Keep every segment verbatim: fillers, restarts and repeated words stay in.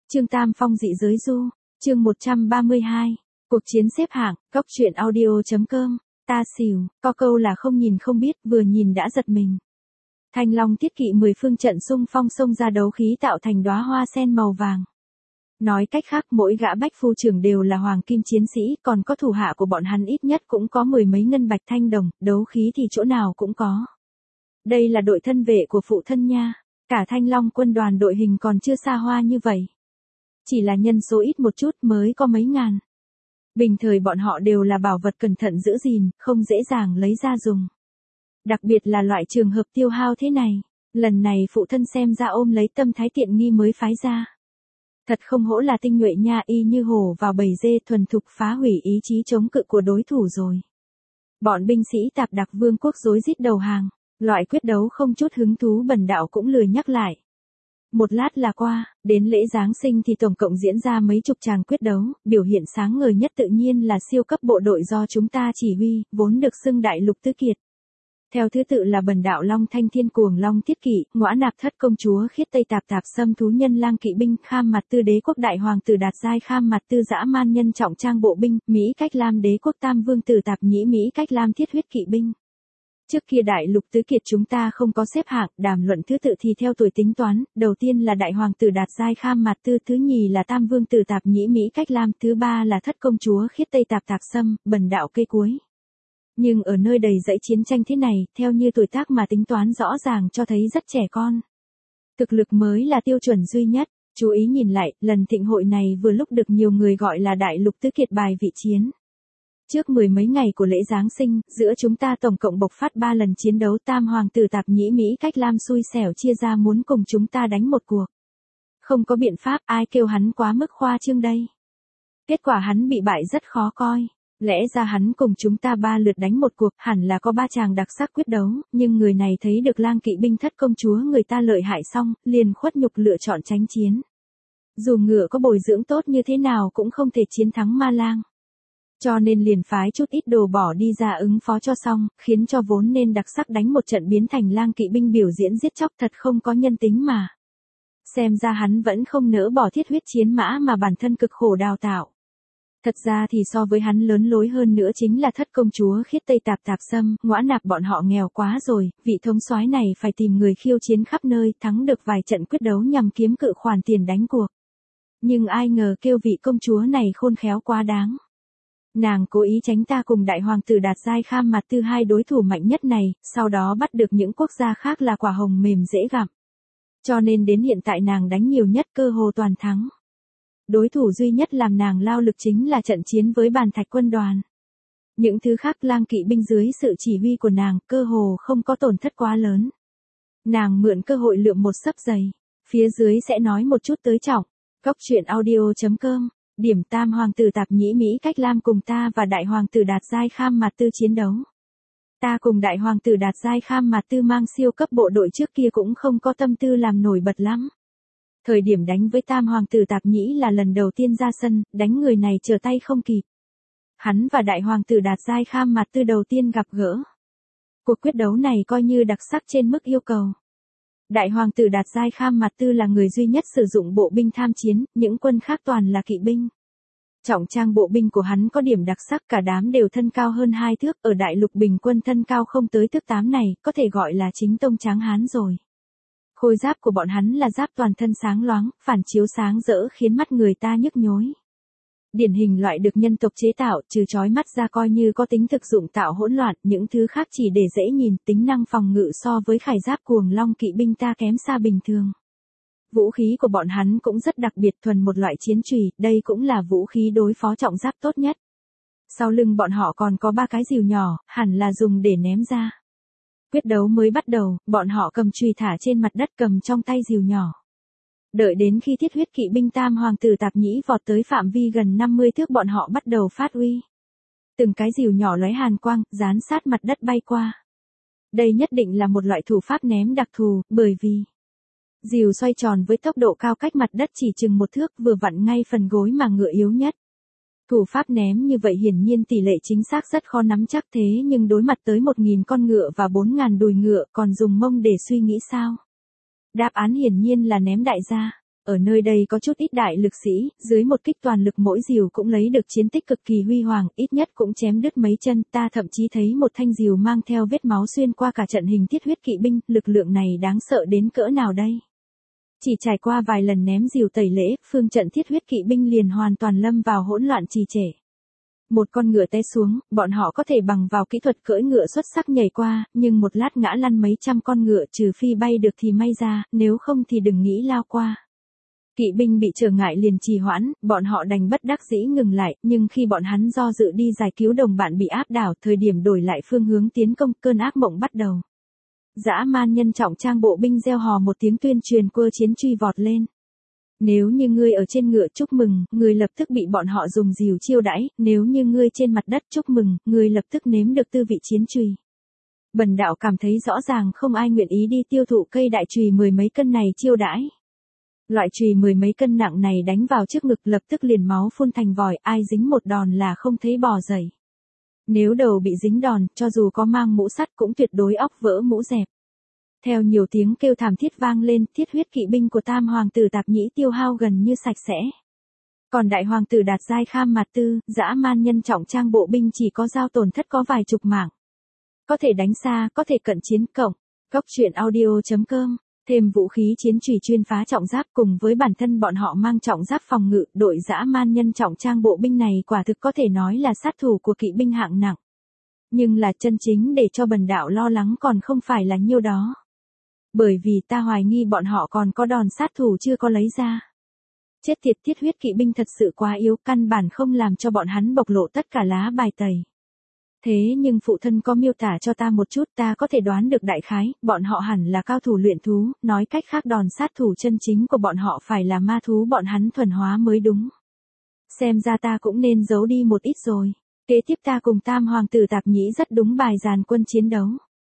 Trương Tam Phong dị giới du, chương một trăm ba mươi hai, cuộc chiến xếp hạng, cốc truyện audio chấm com, ta xỉu, có câu là không nhìn không biết, vừa nhìn đã giật mình. Thanh Long thiết kỵ mười phương trận xung phong xông ra đấu khí tạo thành đóa hoa sen màu vàng. Nói cách khác mỗi gã bách phu trưởng đều là hoàng kim chiến sĩ, còn có thủ hạ của bọn hắn ít nhất cũng có mười mấy ngân bạch thanh đồng, đấu khí thì chỗ nào cũng có. Đây là đội thân vệ của phụ thân nha, cả Thanh Long quân đoàn đội hình còn chưa xa hoa như vậy. Chỉ là nhân số ít một chút mới có mấy ngàn. Bình thời bọn họ đều là bảo vật cẩn thận giữ gìn, không dễ dàng lấy ra dùng. Đặc biệt là loại trường hợp tiêu hao thế này, lần này phụ thân xem ra ôm lấy tâm thái tiện nghi mới phái ra. Thật không hổ là tinh nhuệ nha, y như hổ vào bầy dê, thuần thục phá hủy ý chí chống cự của đối thủ rồi. Bọn binh sĩ Tạp Đặc Vương quốc rối rít đầu hàng, loại quyết đấu không chút hứng thú bần đạo cũng lười nhắc lại. Một lát là qua, đến lễ Giáng sinh thì tổng cộng diễn ra mấy chục tràng quyết đấu, biểu hiện sáng ngời nhất tự nhiên là siêu cấp bộ đội do chúng ta chỉ huy, vốn được xưng đại lục tứ kiệt. Theo thứ tự là Bần Đạo Long Thanh Thiên Cuồng Long Thiết Kỵ, Ngõa Nạp Thất Công Chúa Khiết Tây Tạp Tạp Xâm Thú Nhân Lang Kỵ Binh, Kham Mặt Tư Đế Quốc Đại Hoàng Tử Đạt Giai Kham Mặt Tư Dã Man Nhân Trọng Trang Bộ Binh, Mỹ Cách Lam Đế Quốc Tam Vương Tử Tạp Nhĩ Mỹ Cách Lam Thiết Huyết Kỵ Binh. Trước kia đại lục tứ kiệt chúng ta không có xếp hạng, đàm luận thứ tự thì theo tuổi tính toán, đầu tiên là Đại Hoàng Tử Đạt Giai Kham Mặt Tư, thứ nhì là Tam Vương Tử Tạp Nhĩ Mỹ Cách Lam, thứ ba là Thất Công Chúa Khiết Tây Tạp Tạp Xâm, Bần Đạo cây cuối. Nhưng ở nơi đầy dẫy chiến tranh thế này, theo như tuổi tác mà tính toán rõ ràng cho thấy rất trẻ con. Thực lực mới là tiêu chuẩn duy nhất, chú ý nhìn lại, lần thịnh hội này vừa lúc được nhiều người gọi là đại lục tứ kiệt bài vị chiến. Trước mười mấy ngày của lễ Giáng sinh, giữa chúng ta tổng cộng bộc phát ba lần chiến đấu, Tam Hoàng Tử Tạp Nhĩ Mỹ Cách Lam xui xẻo chia ra muốn cùng chúng ta đánh một cuộc. Không có biện pháp, ai kêu hắn quá mức khoa trương đây. Kết quả hắn bị bại rất khó coi. Lẽ ra hắn cùng chúng ta ba lượt đánh một cuộc, hẳn là có ba chàng đặc sắc quyết đấu, nhưng người này thấy được Lang Kỵ Binh Thất Công Chúa người ta lợi hại xong, liền khuất nhục lựa chọn tránh chiến. Dù ngựa có bồi dưỡng tốt như thế nào cũng không thể chiến thắng Ma Lang. Cho nên liền phái chút ít đồ bỏ đi ra ứng phó cho xong, khiến cho vốn nên đặc sắc đánh một trận biến thành Lang Kỵ Binh biểu diễn giết chóc, thật không có nhân tính mà. Xem ra hắn vẫn không nỡ bỏ thiết huyết chiến mã mà bản thân cực khổ đào tạo. Thật ra thì so với hắn lớn lối hơn nữa chính là Thất Công Chúa Khiết Tây Tạp Tạp Xâm, Ngõa Nạp bọn họ nghèo quá rồi, vị thống soái này phải tìm người khiêu chiến khắp nơi, thắng được vài trận quyết đấu nhằm kiếm cự khoản tiền đánh cuộc. Nhưng ai ngờ kêu vị công chúa này khôn khéo quá đáng. Nàng cố ý tránh ta cùng Đại Hoàng Tử Đạt Giai Kham Mặt Tư hai đối thủ mạnh nhất này, sau đó bắt được những quốc gia khác là quả hồng mềm dễ gặm. Cho nên đến hiện tại nàng đánh nhiều nhất, cơ hồ toàn thắng. Đối thủ duy nhất làm nàng lao lực chính là trận chiến với Bàn Thạch quân đoàn. Những thứ khác Lang Kỵ Binh dưới sự chỉ huy của nàng, cơ hồ không có tổn thất quá lớn. Nàng mượn cơ hội lượm một xấp giày. Phía dưới sẽ nói một chút tới trọng. Cốc truyện audio chấm com, điểm Tam Hoàng Tử Tạp Nhĩ Mỹ Cách Lam cùng ta và Đại Hoàng Tử Đạt Giai Kham Mặt Tư chiến đấu. Ta cùng Đại Hoàng Tử Đạt Giai Kham Mặt Tư mang siêu cấp bộ đội trước kia cũng không có tâm tư làm nổi bật lắm. Thời điểm đánh với Tam Hoàng Tử Tạp Nhĩ là lần đầu tiên ra sân, đánh người này trở tay không kịp. Hắn và Đại Hoàng Tử Đạt Giai Kham Mặt Tư đầu tiên gặp gỡ. Cuộc quyết đấu này coi như đặc sắc trên mức yêu cầu. Đại Hoàng Tử Đạt Giai Kham Mặt Tư là người duy nhất sử dụng bộ binh tham chiến, những quân khác toàn là kỵ binh. Trọng trang bộ binh của hắn có điểm đặc sắc, cả đám đều thân cao hơn hai thước, ở đại lục bình quân thân cao không tới thước tám này, có thể gọi là chính tông tráng hán rồi. Khôi giáp của bọn hắn là giáp toàn thân sáng loáng, phản chiếu sáng rỡ khiến mắt người ta nhức nhối. Điển hình loại được nhân tộc chế tạo, trừ chói mắt ra coi như có tính thực dụng tạo hỗn loạn, những thứ khác chỉ để dễ nhìn, tính năng phòng ngự so với khải giáp Cuồng Long Kỵ Binh ta kém xa bình thường. Vũ khí của bọn hắn cũng rất đặc biệt, thuần một loại chiến chùy, đây cũng là vũ khí đối phó trọng giáp tốt nhất. Sau lưng bọn họ còn có ba cái rìu nhỏ, hẳn là dùng để ném ra. Quyết đấu mới bắt đầu, bọn họ cầm chùy thả trên mặt đất, cầm trong tay rìu nhỏ. Đợi đến khi Thiết Huyết Kỵ Binh Tam Hoàng Tử Tạp Nhĩ vọt tới phạm vi gần năm mươi thước, bọn họ bắt đầu phát uy. Từng cái rìu nhỏ lóe hàn quang, dán sát mặt đất bay qua. Đây nhất định là một loại thủ pháp ném đặc thù, bởi vì rìu xoay tròn với tốc độ cao cách mặt đất chỉ chừng một thước, vừa vặn ngay phần gối mà ngựa yếu nhất. Thủ pháp ném như vậy hiển nhiên tỷ lệ chính xác rất khó nắm chắc, thế nhưng đối mặt tới một nghìn con ngựa và bốn nghìn đùi ngựa, còn dùng mông để suy nghĩ sao? Đáp án hiển nhiên là ném đại gia. ở nơi đây có chút ít đại lực sĩ, dưới một kích toàn lực mỗi rìu cũng lấy được chiến tích cực kỳ huy hoàng, ít nhất cũng chém đứt mấy chân, ta thậm chí thấy một thanh rìu mang theo vết máu xuyên qua cả trận hình thiết huyết kỵ binh, lực lượng này đáng sợ đến cỡ nào đây? Chỉ trải qua vài lần ném rìu tẩy lễ, phương trận thiết huyết kỵ binh liền hoàn toàn lâm vào hỗn loạn trì trệ. Một con ngựa té xuống, bọn họ có thể bằng vào kỹ thuật cưỡi ngựa xuất sắc nhảy qua, nhưng một lát ngã lăn mấy trăm con ngựa, trừ phi bay được thì may ra, nếu không thì đừng nghĩ lao qua. Kỵ binh bị trở ngại liền trì hoãn, bọn họ đành bất đắc dĩ ngừng lại, nhưng khi bọn hắn do dự đi giải cứu đồng bạn bị áp đảo, thời điểm đổi lại phương hướng tiến công, cơn ác mộng bắt đầu. Dã man nhân trọng trang bộ binh reo hò một tiếng tuyên truyền quơ chiến truy vọt lên. Nếu như ngươi ở trên ngựa chúc mừng, ngươi lập tức bị bọn họ dùng rìu chiêu đãi, nếu như ngươi trên mặt đất chúc mừng, ngươi lập tức nếm được tư vị chiến chùy. Bần đạo cảm thấy rõ ràng không ai nguyện ý đi tiêu thụ cây đại chùy mười mấy cân này chiêu đãi. Loại chùy mười mấy cân nặng này đánh vào trước ngực lập tức liền máu phun thành vòi, ai dính một đòn là không thấy bò dậy. Nếu đầu bị dính đòn, cho dù có mang mũ sắt cũng tuyệt đối óc vỡ mũ dẹp. Theo nhiều tiếng kêu thảm thiết vang lên, thiết huyết kỵ binh của tam hoàng tử Tạp Nhĩ tiêu hao gần như sạch sẽ. Còn đại hoàng tử Đạt Giai Kham Mạt Tư, dã man nhân trọng trang bộ binh chỉ có giao tổn thất có vài chục mạng. Có thể đánh xa, có thể cận chiến cộng. Góc truyện audio chấm com. Thêm vũ khí chiến chùy chuyên phá trọng giáp cùng với bản thân bọn họ mang trọng giáp phòng ngự, đội dã man nhân trọng trang bộ binh này quả thực có thể nói là sát thủ của kỵ binh hạng nặng. Nhưng là chân chính để cho bần đạo lo lắng còn không phải là nhiêu đó. Bởi vì ta hoài nghi bọn họ còn có đòn sát thủ chưa có lấy ra. Chết tiệt, thiết huyết kỵ binh thật sự quá yếu, căn bản không làm cho bọn hắn bộc lộ tất cả lá bài tẩy. Thế nhưng phụ thân có miêu tả cho ta một chút, ta có thể đoán được đại khái, bọn họ hẳn là cao thủ luyện thú, nói cách khác đòn sát thủ chân chính của bọn họ phải là ma thú bọn hắn thuần hóa mới đúng. Xem ra ta cũng nên giấu đi một ít rồi. Kế tiếp ta cùng tam hoàng tử Tạp Nhĩ rất đúng bài dàn quân chiến đấu.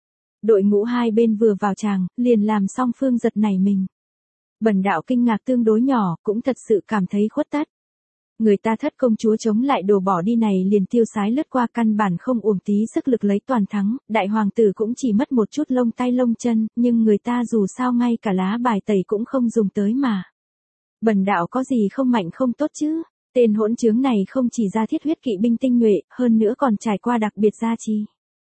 Đội ngũ hai bên vừa vào tràng, liền làm song phương giật nảy mình. Bần đạo kinh ngạc tương đối nhỏ, cũng thật sự cảm thấy khuất tất. Người ta thất công chúa chống lại đồ bỏ đi này liền tiêu sái lướt qua, căn bản không uổng tí sức lực lấy toàn thắng, đại hoàng tử cũng chỉ mất một chút lông tay lông chân, nhưng người ta dù sao ngay cả lá bài tẩy cũng không dùng tới mà. Bần đạo có gì không mạnh không tốt chứ, tên hỗn trướng này không chỉ ra thiết huyết kỵ binh tinh nhuệ, hơn nữa còn trải qua đặc biệt gia chi.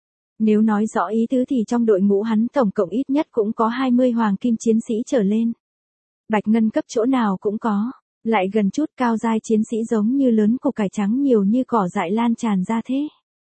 Nếu nói rõ ý tứ thì trong đội ngũ hắn tổng cộng ít nhất cũng có hai mươi hoàng kim chiến sĩ trở lên. Bạch ngân cấp chỗ nào cũng có, lại gần chút cao giai chiến sĩ giống như lớn củ cải trắng nhiều như cỏ dại lan tràn ra thế.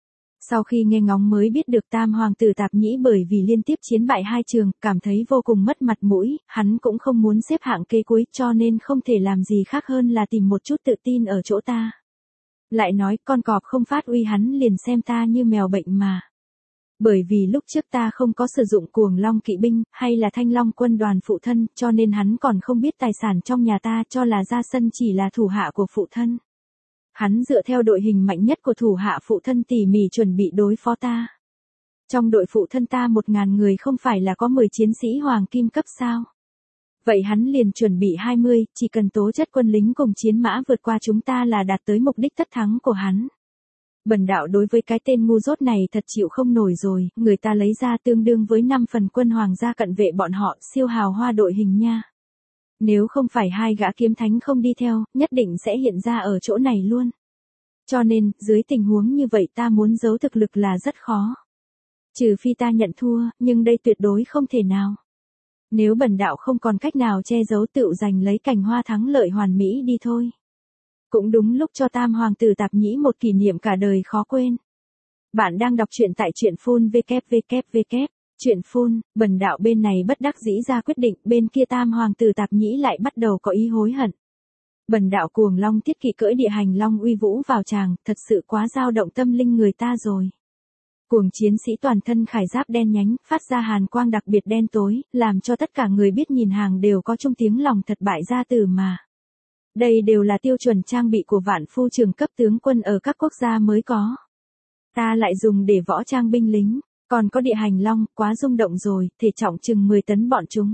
Sau khi nghe ngóng mới biết được tam hoàng tử Tạp Nhĩ bởi vì liên tiếp chiến bại hai trường, cảm thấy vô cùng mất mặt mũi, hắn cũng không muốn xếp hạng kế cuối cho nên không thể làm gì khác hơn là tìm một chút tự tin ở chỗ ta. Lại nói con cọp không phát uy hắn liền xem ta như mèo bệnh mà. Bởi vì lúc trước ta không có sử dụng cuồng long kỵ binh, hay là thanh long quân đoàn phụ thân, cho nên hắn còn không biết tài sản trong nhà ta cho là ra sân chỉ là thủ hạ của phụ thân. Hắn dựa theo đội hình mạnh nhất của thủ hạ phụ thân tỉ mỉ chuẩn bị đối phó ta. Trong đội phụ thân ta một ngàn người không phải là có mười chiến sĩ hoàng kim cấp sao? Vậy hắn liền chuẩn bị hai mươi, chỉ cần tố chất quân lính cùng chiến mã vượt qua chúng ta là đạt tới mục đích tất thắng của hắn. Bần đạo đối với cái tên ngu dốt này thật chịu không nổi rồi, người ta lấy ra tương đương với năm phần quân hoàng gia cận vệ bọn họ, siêu hào hoa đội hình nha. Nếu không phải hai gã kiếm thánh không đi theo, nhất định sẽ hiện ra ở chỗ này luôn. Cho nên, dưới tình huống như vậy ta muốn giấu thực lực là rất khó. Trừ phi ta nhận thua, nhưng đây tuyệt đối không thể nào. Nếu bần đạo không còn cách nào che giấu tựu giành lấy cành hoa thắng lợi hoàn mỹ đi thôi. Cũng đúng lúc cho tam hoàng tử Tạp Nhĩ một kỷ niệm cả đời khó quên. Bạn đang đọc truyện tại truyện phun www. Truyện phun, bần đạo bên này bất đắc dĩ ra quyết định, bên kia tam hoàng tử Tạp Nhĩ lại bắt đầu có ý hối hận. Bần đạo cuồng long tiết kỵ cưỡi địa hành long uy vũ vào tràng, thật sự quá dao động tâm linh người ta rồi. Cuồng chiến sĩ toàn thân khải giáp đen nhánh, phát ra hàn quang đặc biệt đen tối, làm cho tất cả người biết nhìn hàng đều có chung tiếng lòng thật bại gia tử mà. Đây đều là tiêu chuẩn trang bị của vạn phu trường cấp tướng quân ở các quốc gia mới có. Ta lại dùng để võ trang binh lính, còn có địa hành long, quá rung động rồi, thể trọng chừng mười tấn bọn chúng.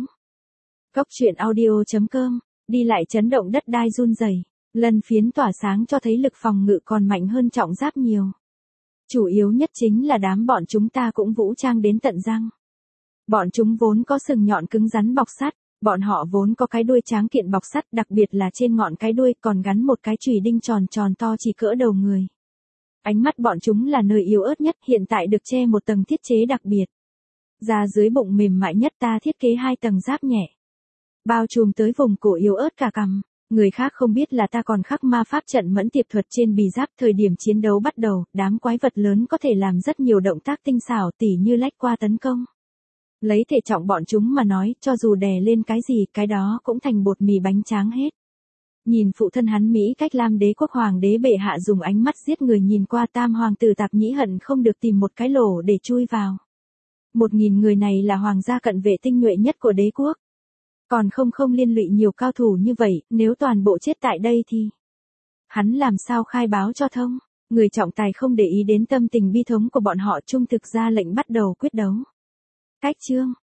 Góc truyện audio chấm com, đi lại chấn động đất đai run rẩy, lân phiến tỏa sáng cho thấy lực phòng ngự còn mạnh hơn trọng giáp nhiều. Chủ yếu nhất chính là đám bọn chúng ta cũng vũ trang đến tận răng. Bọn chúng vốn có sừng nhọn cứng rắn bọc sắt, Bọn họ vốn có cái đuôi tráng kiện bọc sắt, đặc biệt là trên ngọn cái đuôi còn gắn một cái chùy đinh tròn tròn to chỉ cỡ đầu người. Ánh mắt bọn chúng là nơi yếu ớt nhất, hiện tại được che một tầng thiết chế đặc biệt. Da dưới bụng mềm mại nhất, ta thiết kế hai tầng giáp nhẹ, bao trùm tới vùng cổ yếu ớt cả cằm. Người khác không biết là ta còn khắc ma pháp trận mẫn tiệp thuật trên bì giáp. Thời điểm chiến đấu bắt đầu, đám quái vật lớn có thể làm rất nhiều động tác tinh xảo, tỉ như lách qua tấn công. Lấy thể trọng bọn chúng mà nói, cho dù đè lên cái gì, cái đó cũng thành bột mì bánh tráng hết. Nhìn phụ thân hắn Mỹ Cách Lam đế quốc hoàng đế bệ hạ dùng ánh mắt giết người nhìn qua tam hoàng tử Tạp Nhĩ hận không được tìm một cái lỗ để chui vào. Một nghìn người này là hoàng gia cận vệ tinh nhuệ nhất của đế quốc. Còn không không liên lụy nhiều cao thủ như vậy, nếu toàn bộ chết tại đây thì... Hắn làm sao khai báo cho thông? Người trọng tài không để ý đến tâm tình bi thống của bọn họ, trung thực ra lệnh bắt đầu quyết đấu. Cách chương,